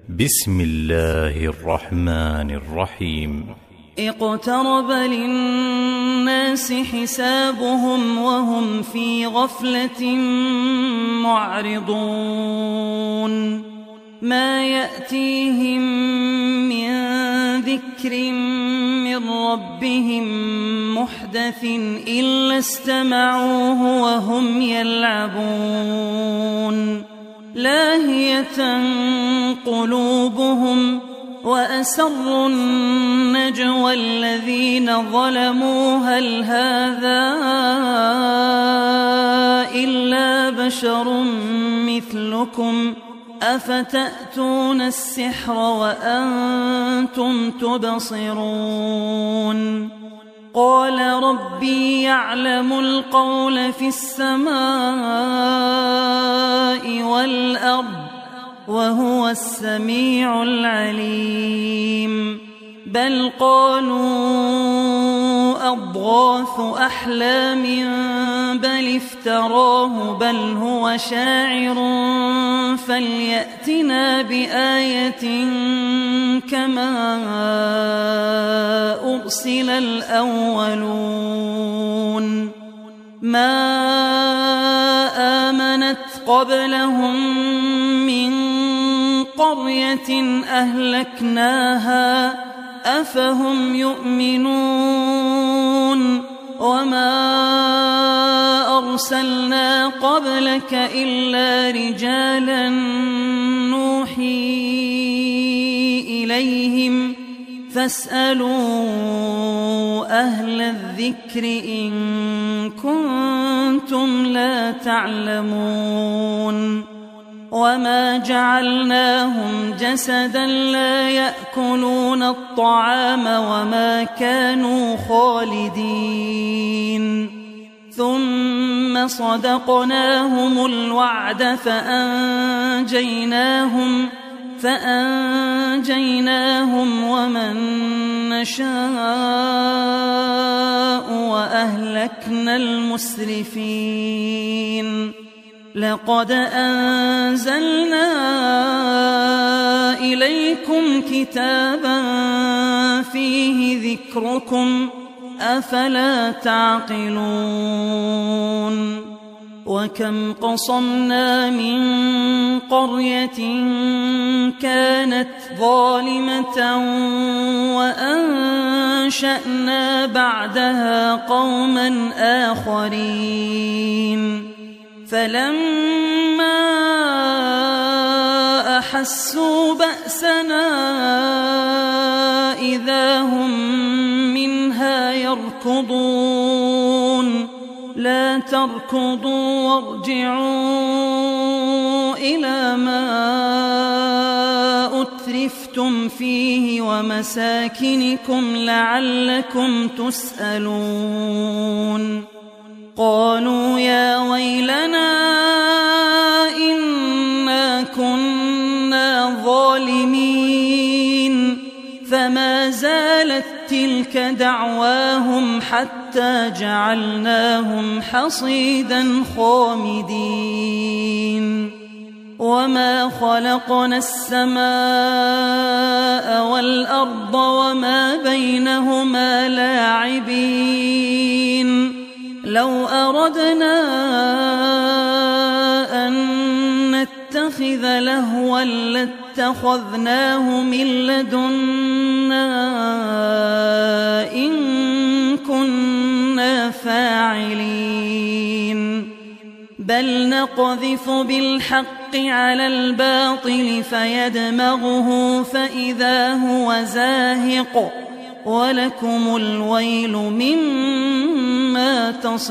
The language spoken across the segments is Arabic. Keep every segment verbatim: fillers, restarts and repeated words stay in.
بسم الله الرحمن الرحيم. اقترب للناس حسابهم وهم في غفلة معرضون ما يأتيهم من ذكر من ربهم محدث إلا استمعوه وهم يلعبون لاهية قلوبهم وأسروا النجوى الذين ظلموا هل هذا إلا بشر مثلكم أفتأتون السحر وأنتم تبصرون قال ربي يعلم القول في السماء والأرض وهو السميع العليم بل قالوا أضغاث أحلام بل افتراه بل هو شاعر فليأتنا بآية كما أرسل الأولون ما آمنت قبلهم من قرية أهلكناها أفهم يؤمنون وما أرسلنا قبلك إلا رجالا نوحي إليهم فاسألوا أهل الذكر إن كنتم لا تعلمون وما جعلناهم جسدا لا يأكلون الطعام وما كانوا خالدين ثم صدقناهم الوعد فأنجيناهم فأنجيناهم ومن نشاء وأهلكنا المسرفين لقد أنزلنا إليكم كتابا فيه ذكركم أفلا تعقلون وكم قصمنا من قرية كانت ظالمة وأنشأنا بعدها قوما آخرين فلما أحسوا بأسنا إذا هم منها يركضون لا تركضوا وارجعوا إلى ما أترفتم فيه ومساكنكم لعلكم تسألون قالوا يا ويلنا إنا كنا ظالمين فما زالت تلك دعواهم حتى جعلناهم حصيدا خامدين وما خلقنا السماء والأرض وما بينهما لاعبين لو أردنا أن نتخذ لهوا لاتخذناه من لدنا إن كنا فاعلين بل نقذف بالحق على الباطل فيدمغه فإذا هو زاهق ولكم الويل مما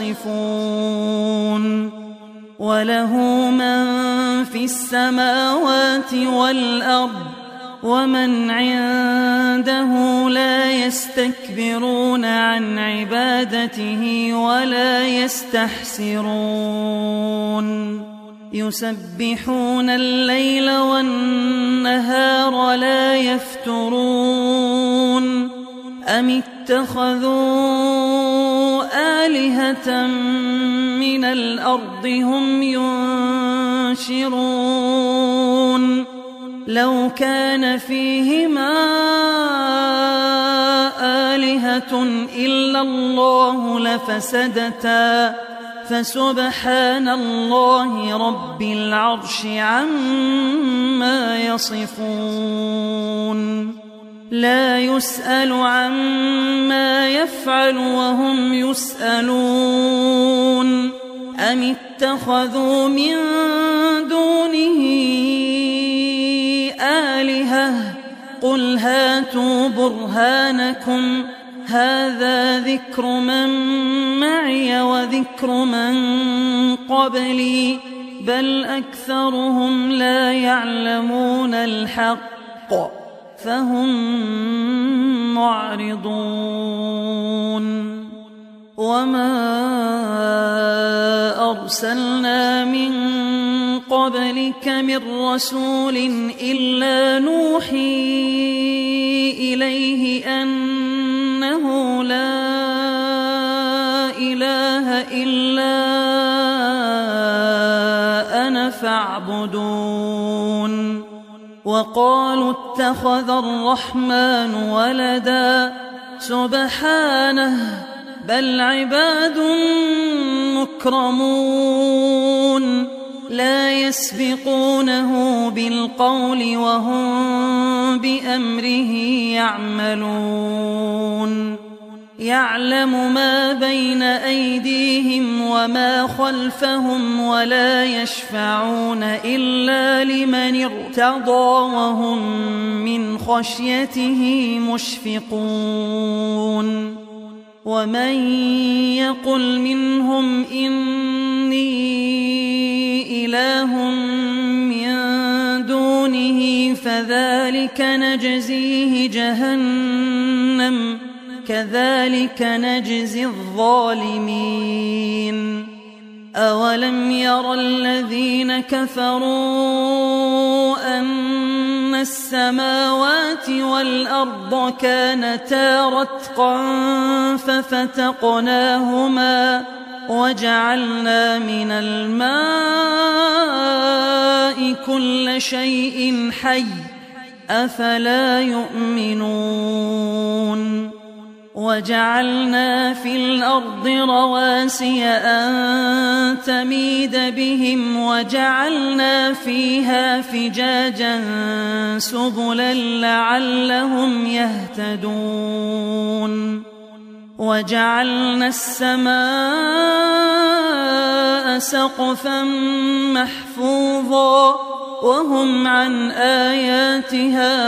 تصفون وله من في السماوات والأرض ومن عنده لا يستكبرون عن عبادته ولا يستحسرون يسبحون الليل والنهار لا يفترون أم اتخذوا آلهة من الأرض هم ينشرون لو كان فيهما آلهة إلا الله لفسدتا فسبحان الله رب العرش عما يصفون لا يسأل عما يفعل وهم يسألون أم اتخذوا من دونه آلهة قل هاتوا برهانكم هذا ذكر من معي وذكر من قبلي بل أكثرهم لا يعلمون الحق فهم معرضون وما أرسلنا من قبلك من رسول إلا نوحي إليه أنه لا إله إلا أنا فاعبدون وقالوا اتخذ الرحمن ولدا سبحانه بل عباد مكرمون لا يسبقونه بالقول وهم بأمره يعملون يعلم ما بين أيديهم وما خلفهم ولا يشفعون إلا لمن ارتضى وهم من خشيته مشفقون ومن يقل منهم إني إله من دونه فذلك نجزيه جهنم كذلك نجزي الظالمين أولم ير الذين كفروا أن السماوات والأرض كانتا رتقا ففتقناهما وجعلنا من الماء كل شيء حي أفلا يؤمنون وجعلنا في الأرض رواسي أن تميد بهم وجعلنا فيها فجاجا سبلا لعلهم يهتدون وجعلنا السماء سقفا محفوظا وهم عن آياتها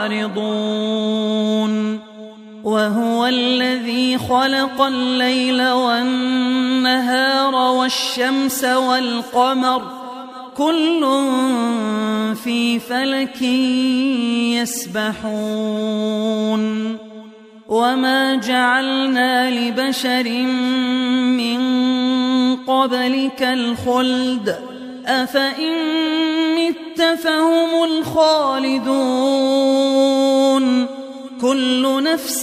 معرضون وهو الذي خلق الليل والنهار والشمس والقمر كل في فلك يسبحون وما جعلنا لبشر من قبلك الخلد أفإن مت فهم الخالدون كل نفس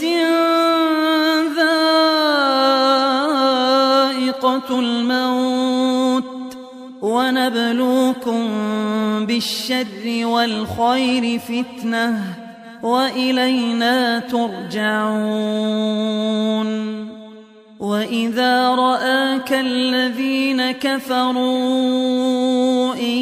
ذائقة الموت ونبلوكم بالشر والخير فتنة وإلينا ترجعون وإذا رآك الذين كفروا إن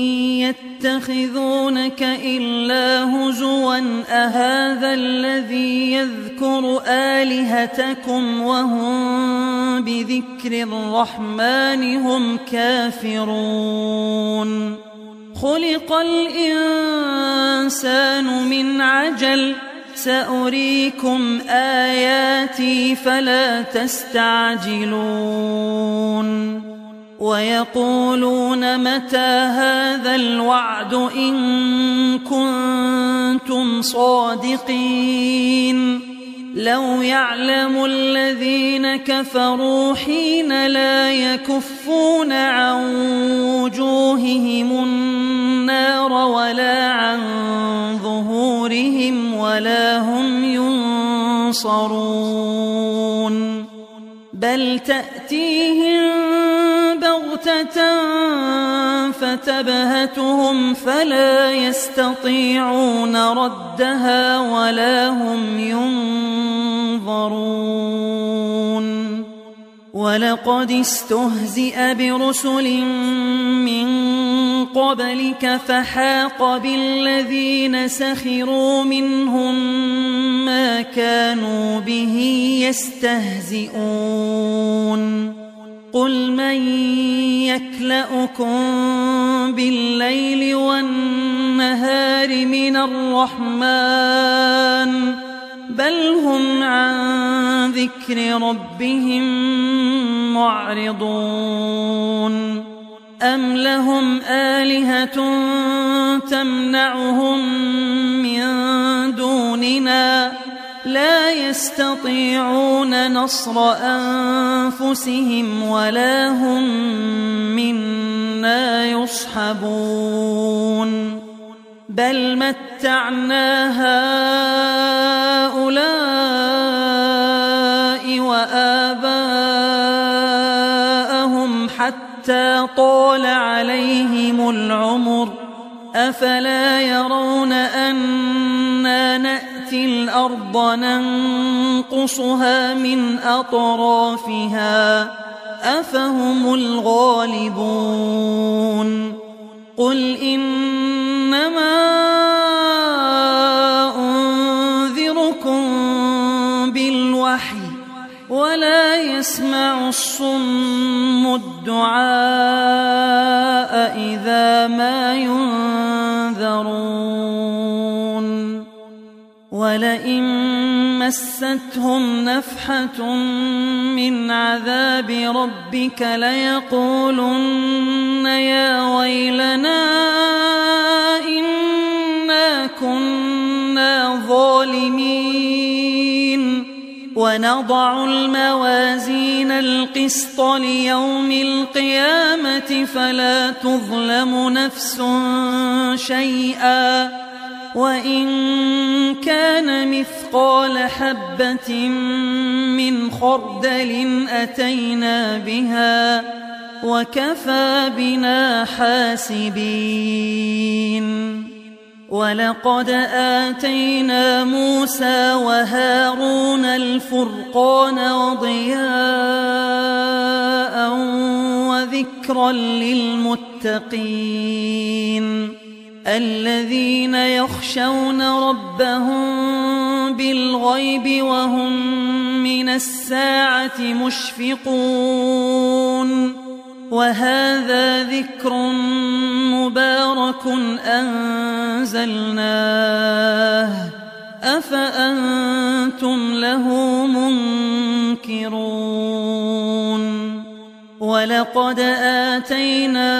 يتخذونك إلا هزوا أهذا الذي يذكر آلهتكم وهم بذكر الرحمن هم كافرون خلق الإنسان من عجل سأريكم آياتي فلا تستعجلون ويقولون متى هذا الوعد إن كنتم صادقين لو يعلم الذين كفروا حين لا يكفون عن وجوههم النار ولا عن ظهورهم ولا هم ينصرون بل تأتيهم بغتة بغتة فتبهتهم فلا يستطيعون ردها ولا هم ينظرون ولقد استهزئ برسل من قبلك فحاق بالذين سخروا منهم ما كانوا به يستهزئون قل من يكلؤكم بالليل والنهار من الرحمن بل هم عن ذكر ربهم معرضون أم لهم آلهة تمنعهم من دوننا لا يستطيعون نصر أنفسهم ولا هم منا يصحبون بل متعنا هؤلاء وآباءهم حتى طال عليهم العمر أفلا يرون أنا نأتي الأرض ننقصها من أطرافها أفهم الغالبون قل إنما أنذركم بالوحي ولا يسمع الصم الدعاء إذا ما ينذرون ولئن مستهم نفحة من عذاب ربك ليقولن يا ويلنا إنا كنا ظالمين ونضع الموازين القسط ليوم القيامة فلا تظلم نفس شيئا وإن كان مثقال حبة من خردل أتينا بها وكفى بنا حاسبين ولقد آتينا موسى وهارون الفرقان وضياء وذكرا للمتقين الذين يخشون ربهم بالغيب وهم من الساعة مشفقون وهذا ذكر مبارك أنزلناه أفأنتم له منكرون ولقد آتينا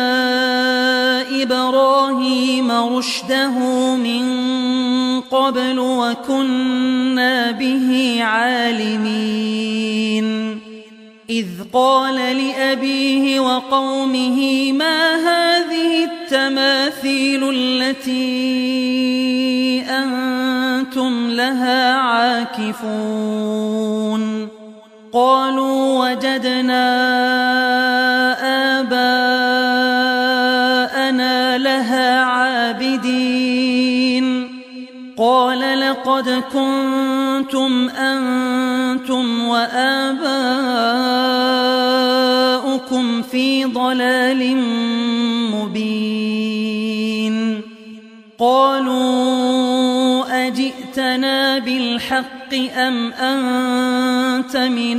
إبراهيم رشده من قبل وكنا به عالمين إذ قال لأبيه وقومه ما هذه التماثيل التي أنتم لها عاكفون قالوا وجدنا آباءنا لها عابدين قال لقد كنتم أنتم وآباؤكم في ضلال مبين قالوا أجئتنا بالحق أم أنت من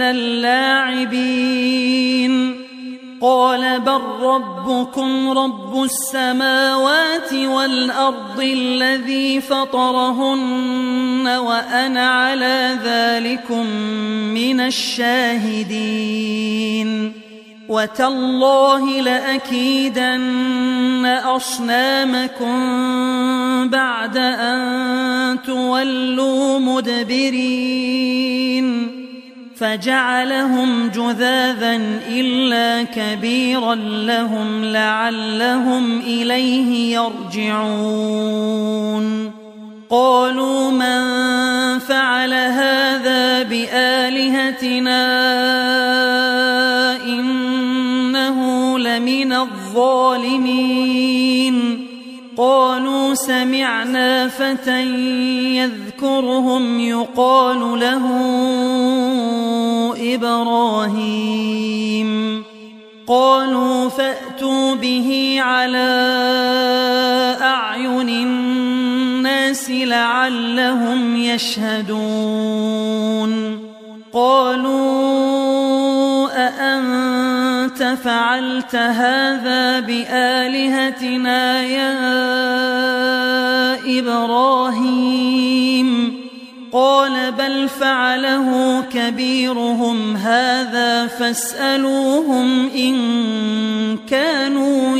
اللاعبين قال بل ربكم رب السماوات والأرض الذي فطرهن وأنا على ذلكم من الشاهدين وتالله لأكيدن أصنامكم بعد أن تولوا مدبرين فجعلهم جذاذا إلا كبيرا لهم لعلهم إليه يرجعون قالوا من فعل هذا بآلهتنا إنه لمن الظالمين قالوا سمعنا فتى يذكرهم يقال له إبراهيم قالوا فأتوا به على أعين الناس لعلهم يشهدون قالوا أأنت فعلت هذا بآلهتنا يا إبراهيم قال بل فعله كبيرهم هذا فاسألوهم إن كانوا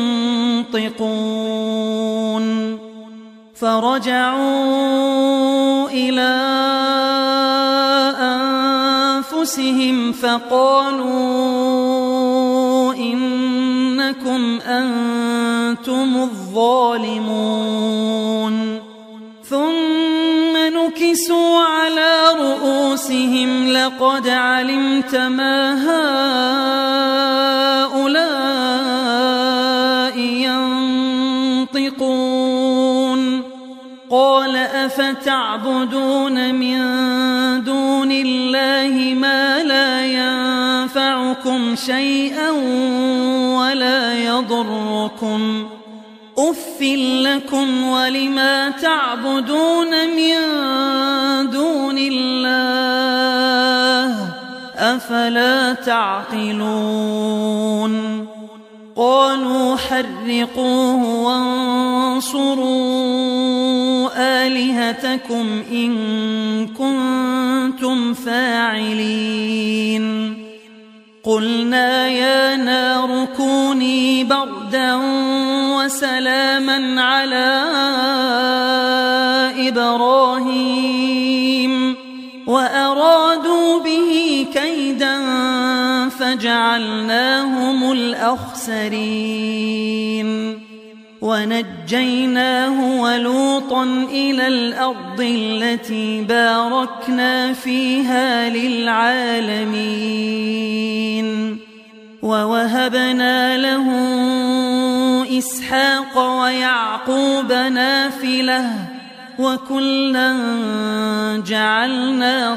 ينطقون فرجعوا إلى أنفسهم فقالوا إنكم أنتم الظالمون ثم نكسوا على رؤوسهم لقد علمت ما هؤلاء ينطقون قال أفتعبدون من دون الله ما لا ينفعكم شيئا ولا يضركم أف لكم ولما تعبدون من دون الله أفلا تعقلون قالوا حرقوه وانصروا آلهتكم إن كنتم فاعلين قلنا يا نار كوني بردا وسلاما على إبراهيم وأرادوا به كيدا فجعلناهم الأخسرين ونجيناه ولوطا إلى الأرض التي باركنا فيها للعالمين ووهبنا له إسحاق ويعقوب نافلة وكلا جعلنا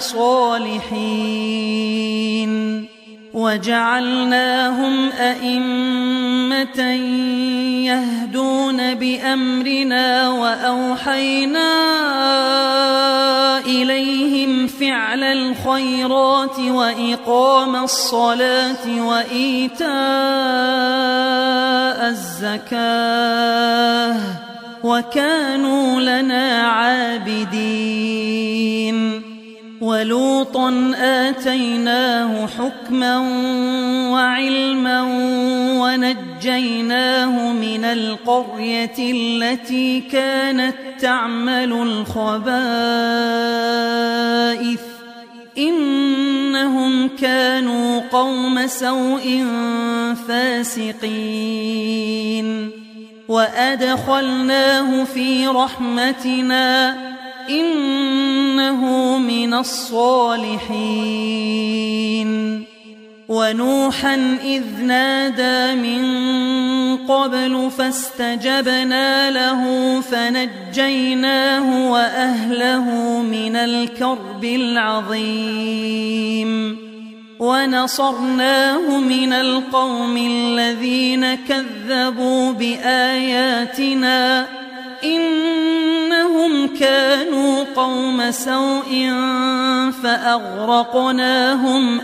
صالحين وجعلناهم أئمة يهدون بأمرنا وأوحينا إليهم فعل الخيرات وإقام الصلاة وإيتاء الزكاة وكانوا لنا عابدين ولوطا آتيناه حكما وعلما ونجيناه من القرية التي كانت تعمل الخبائث إنهم كانوا قوم سوء فاسقين وأدخلناه في رحمتنا إنه من الصالحين ونوحا إذ نادى من قبل فاستجبنا له فنجيناه وأهله من الكرب العظيم ونصرناه من القوم الذين كذبوا بآياتنا إنهم كانوا قوم سوء فأغرقناهم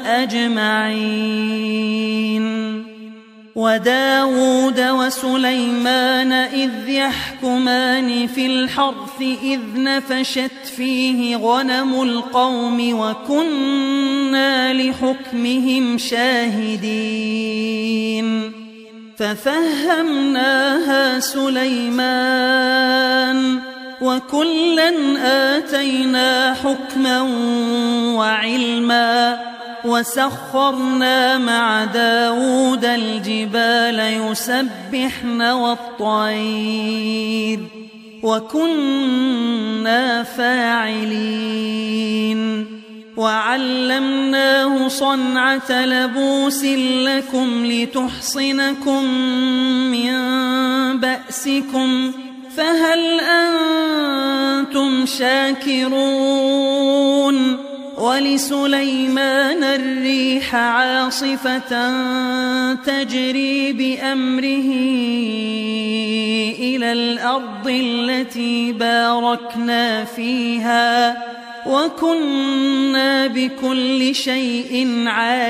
أجمعين وداود وسليمان إذ يحكمان في الحرث إذ نفشت فيه غنم القوم وكنا لحكمهم شاهدين ففهمناها سليمان وكلا آتينا حكما وعلما وسخرنا مع داود الجبال يسبحن والطير وكنا فاعلين وعلمناه صنعة لبوس لكم لتحصنكم من بأسكم فهل أنتم شاكرون ولسليمان الريح عاصفة تجري بأمره إلى الأرض التي باركنا فيها وكنا بكل شيء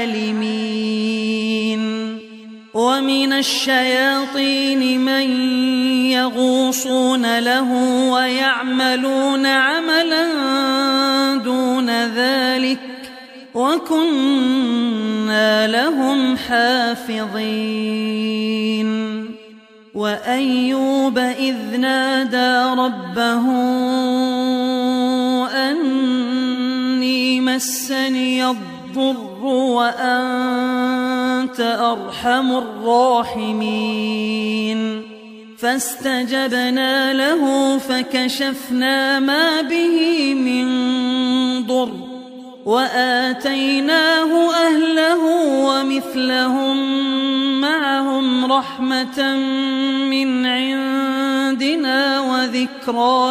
عالمين ومن الشياطين من يغوصون له ويعملون عملا دون ذلك وكنا لهم حافظين وأيوب إذ نادى ربه أني مسني الضر وأنت أرحم الراحمين فاستجبنا له فكشفنا ما به من ضر وآتيناه أهله ومثلهم معهم رحمة من عندنا وذكرى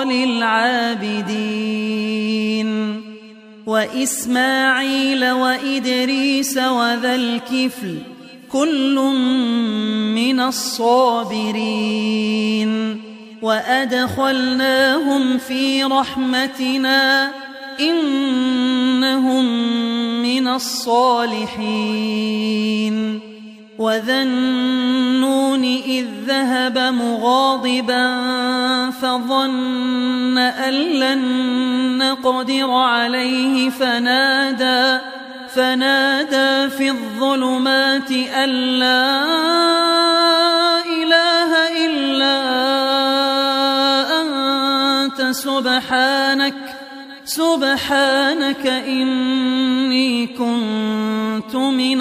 للعابدين وإسماعيل وإدريس وذا الكفل كل من الصابرين وأدخلناهم في رحمتنا إنهم من الصالحين وذا النون إذ ذهب مغاضبا فظن أن لن نقدر عليه فنادى فنادى في الظلمات أن لا إله إلا أنت سبحانك سبحانك إني كنت من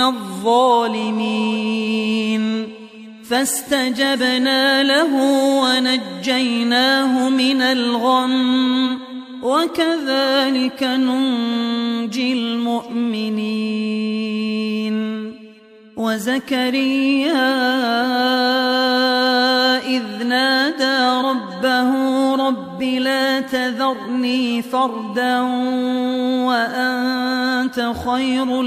الظالمين فاستجبنا له ونجيناه من الغم وكذلك ننجي المؤمنين وزكريا إذ نادى ربه رب لا تذرني فردا وأنت خير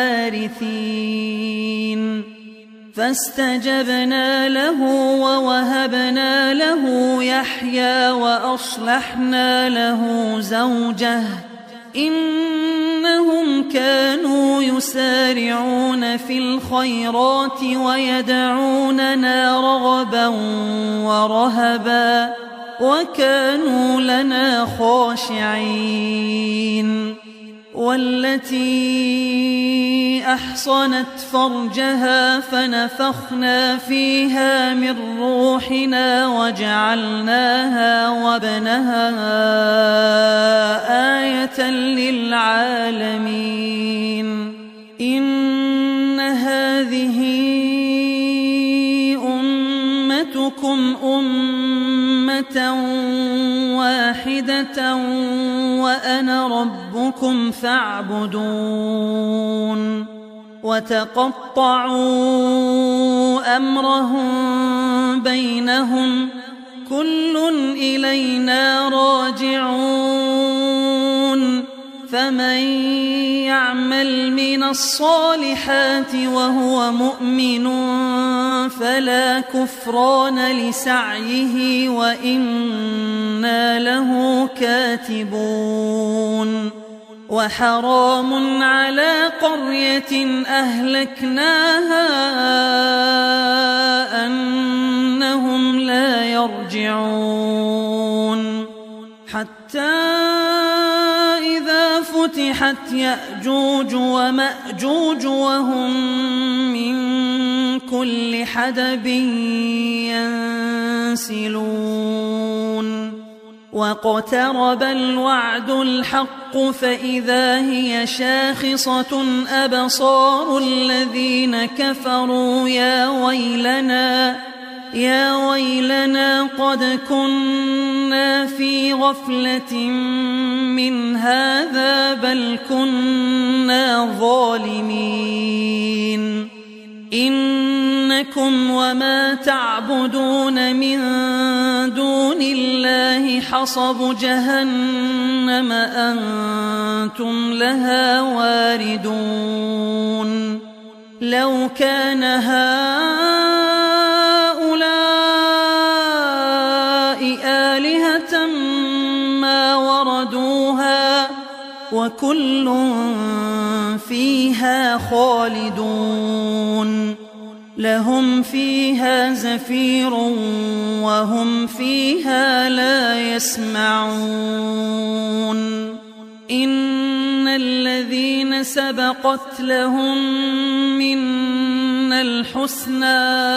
الوارثين فاستجبنا له ووهبنا له يحيى وأصلحنا له زوجه إنهم كانوا يسارعون في الخيرات ويدعوننا رغبا ورهبا وكانوا لنا خاشعين والتي أحصنت فرجها فنفخنا فيها من روحنا وجعلناها وابنها آية للعالمين إن هذه أمتكم أمة واحدة وأنا ربكم فاعبدون وتقطعوا أمرهم بينهم كل إلينا راجعون فمن يعمل من الصالحات وهو مؤمن فلا كفران لسعيه وإنا له كاتبون وحرام على قرية أهلكناها أنهم لا يرجعون حتى إذا فتحت يأجوج ومأجوج وهم من كل حدب ينسلون واقترب الوعد الحق فإذا هي شاخصة أبصار الذين كفروا يا ويلنا يا ويلنا قد كنا في غفلة من هذا بل كنا ظالمين إنكم وما تعبدون من دون الله حصب جهنم أنتم لها واردون لو كان هؤلاء آلهة ما وردوها وكل فيها خالدون لهم فيها زفير وهم فيها لا يسمعون إن الذين سبقت لهم منا الحسنى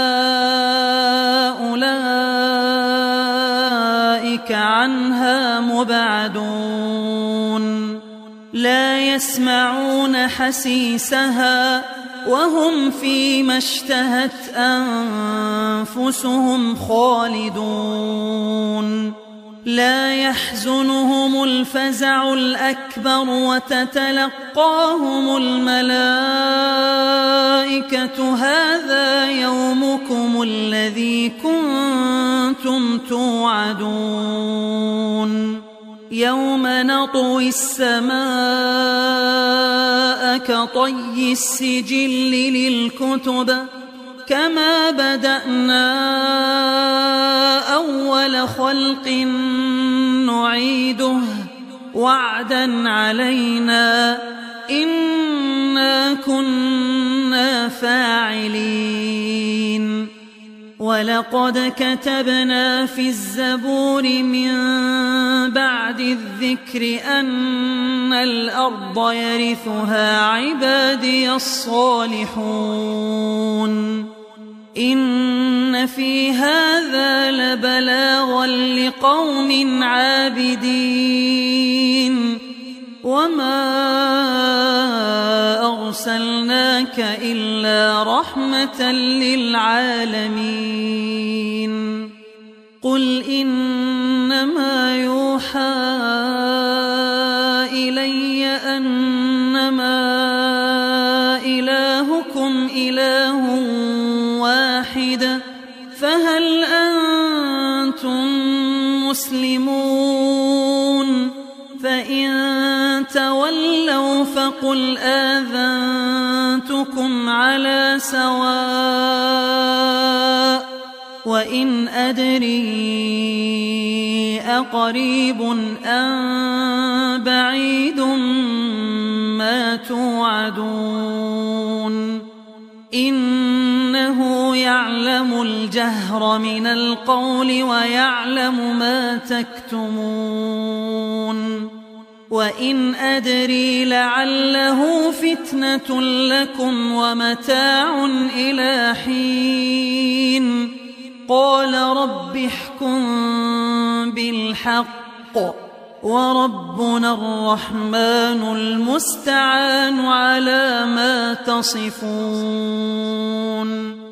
أولئك عنها مبعدون لا يسمعون حسيسها وهم فيما اشتهت أنفسهم خالدون لا يحزنهم الفزع الأكبر وتتلقاهم الملائكة هذا يومكم الذي كنتم توعدون يوم نطوي السماء كطي السجل للكتب كما بدأنا أول خلق نعيده وعدا علينا إنا كنا فاعلين ولقد كتبنا في الزبور من بعد الذكر أن الأرض يرثها عبادي الصالحون إن في هذا لبلاغا لقوم عابدين وما أرسلناك إلا رحمة للعالمين قل إنما يوحى إلي أنما إلهكم إله واحد فهل أنتم مسلمون فإن تولوا فقل آذنتكم على سواء وإن أدري أقريب أم بعيد ما توعدون إنه يعلم الجهر من القول ويعلم ما تكتمون وإن أدري لعله فتنة لكم ومتاع إلى حين قال رب احكم بالحق وربنا الرحمن المستعان على ما تصفون